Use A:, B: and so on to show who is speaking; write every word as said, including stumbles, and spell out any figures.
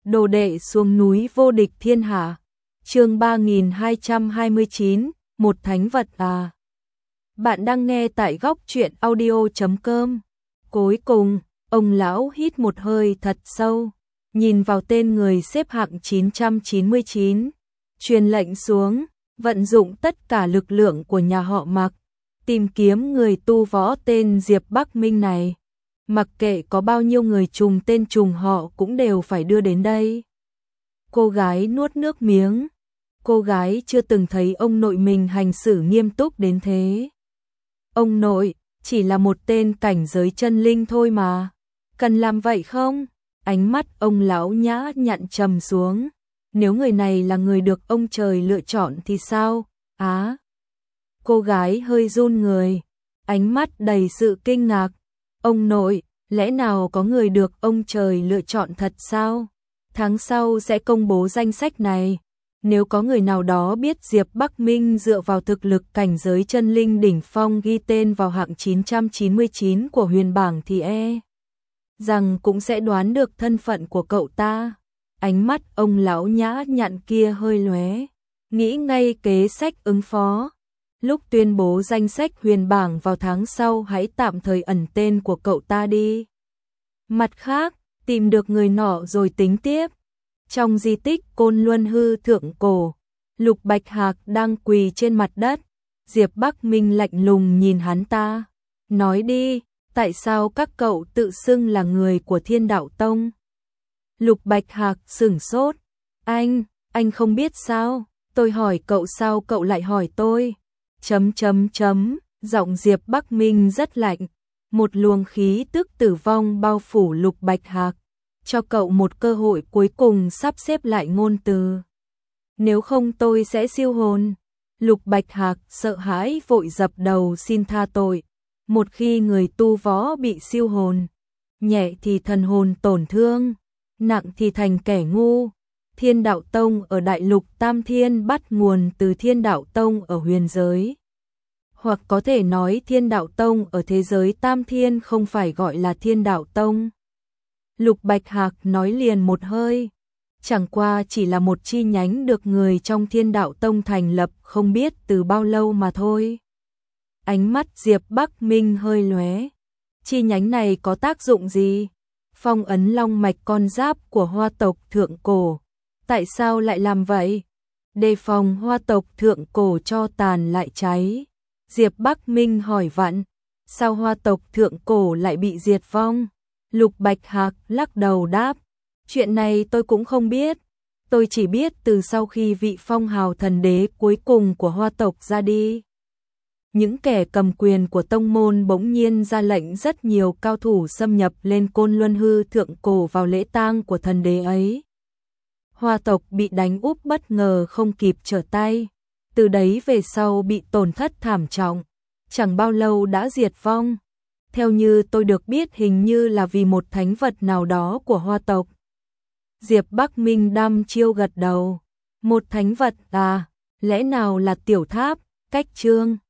A: Đồ đệ xuống núi vô địch thiên hạ. Chương ba nghìn hai trăm hai mươi chín, một thánh vật à. Bạn đang nghe tại góc truyện audio chấm com. Cuối cùng, ông lão hít một hơi thật sâu, nhìn vào tên người xếp hạng chín trăm chín mươi chín, truyền lệnh xuống, vận dụng tất cả lực lượng của nhà họ Mạc, tìm kiếm người tu võ tên Diệp Bắc Minh này. Mặc kệ có bao nhiêu người trùng tên trùng họ cũng đều phải đưa đến đây. Cô gái nuốt nước miếng. Cô gái chưa từng thấy ông nội mình hành xử nghiêm túc đến thế. Ông nội, chỉ là một tên cảnh giới chân linh thôi mà. Cần làm vậy không? Ánh mắt ông lão nhã nhặn trầm xuống. Nếu người này là người được ông trời lựa chọn thì sao? Á. À, cô gái hơi run người. Ánh mắt đầy sự kinh ngạc. Ông nội, lẽ nào có người được ông trời lựa chọn thật sao? Tháng sau sẽ công bố danh sách này. Nếu có người nào đó biết Diệp Bắc Minh dựa vào thực lực cảnh giới chân linh đỉnh phong ghi tên vào hạng chín trăm chín mươi chín của huyền bảng thì e rằng cũng sẽ đoán được thân phận của cậu ta. Ánh mắt ông lão nhã nhặn kia hơi lóe, nghĩ ngay kế sách ứng phó. Lúc tuyên bố danh sách huyền bảng vào tháng sau hãy tạm thời ẩn tên của cậu ta đi. Mặt khác, tìm được người nọ rồi tính tiếp. Trong di tích Côn Luân Hư Thượng Cổ, Lục Bạch Hạc đang quỳ trên mặt đất. Diệp Bắc Minh lạnh lùng nhìn hắn ta. Nói đi, tại sao các cậu tự xưng là người của Thiên Đạo Tông? Lục Bạch Hạc sửng sốt. Anh, anh không biết sao? Tôi hỏi cậu sao cậu lại hỏi tôi? Chấm chấm chấm, giọng Diệp Bắc Minh rất lạnh. Một luồng khí tức tử vong bao phủ Lục Bạch Hạc. Cho cậu một cơ hội cuối cùng sắp xếp lại ngôn từ. Nếu không tôi sẽ siêu hồn. Lục Bạch Hạc sợ hãi vội dập đầu xin tha tội. Một khi người tu võ bị siêu hồn, nhẹ thì thần hồn tổn thương, nặng thì thành kẻ ngu. Thiên Đạo Tông ở Đại Lục Tam Thiên bắt nguồn từ Thiên Đạo Tông ở huyền giới. Hoặc có thể nói Thiên Đạo Tông ở thế giới Tam Thiên không phải gọi là Thiên Đạo Tông. Lục Bạch Hạc nói liền một hơi. Chẳng qua chỉ là một chi nhánh được người trong Thiên Đạo Tông thành lập không biết từ bao lâu mà thôi. Ánh mắt Diệp Bắc Minh hơi lóe. Chi nhánh này có tác dụng gì? Phong ấn long mạch con giáp của Hoa tộc Thượng Cổ. Tại sao lại làm vậy? Đề phòng Hoa tộc Thượng Cổ cho tàn lại cháy. Diệp Bắc Minh hỏi vặn. Sao Hoa tộc Thượng Cổ lại bị diệt vong? Lục Bạch Hạc lắc đầu đáp. Chuyện này tôi cũng không biết. Tôi chỉ biết từ sau khi vị phong hào thần đế cuối cùng của Hoa tộc ra đi, những kẻ cầm quyền của tông môn bỗng nhiên ra lệnh rất nhiều cao thủ xâm nhập lên Côn Luân Hư Thượng Cổ vào lễ tang của thần đế ấy. Hoa tộc bị đánh úp bất ngờ không kịp trở tay. Từ đấy về sau bị tổn thất thảm trọng. Chẳng bao lâu đã diệt vong. Theo như tôi được biết hình như là vì một thánh vật nào đó của Hoa tộc. Diệp Bắc Minh đăm chiêu gật đầu. Một thánh vật à, lẽ nào là tiểu tháp, cách chương.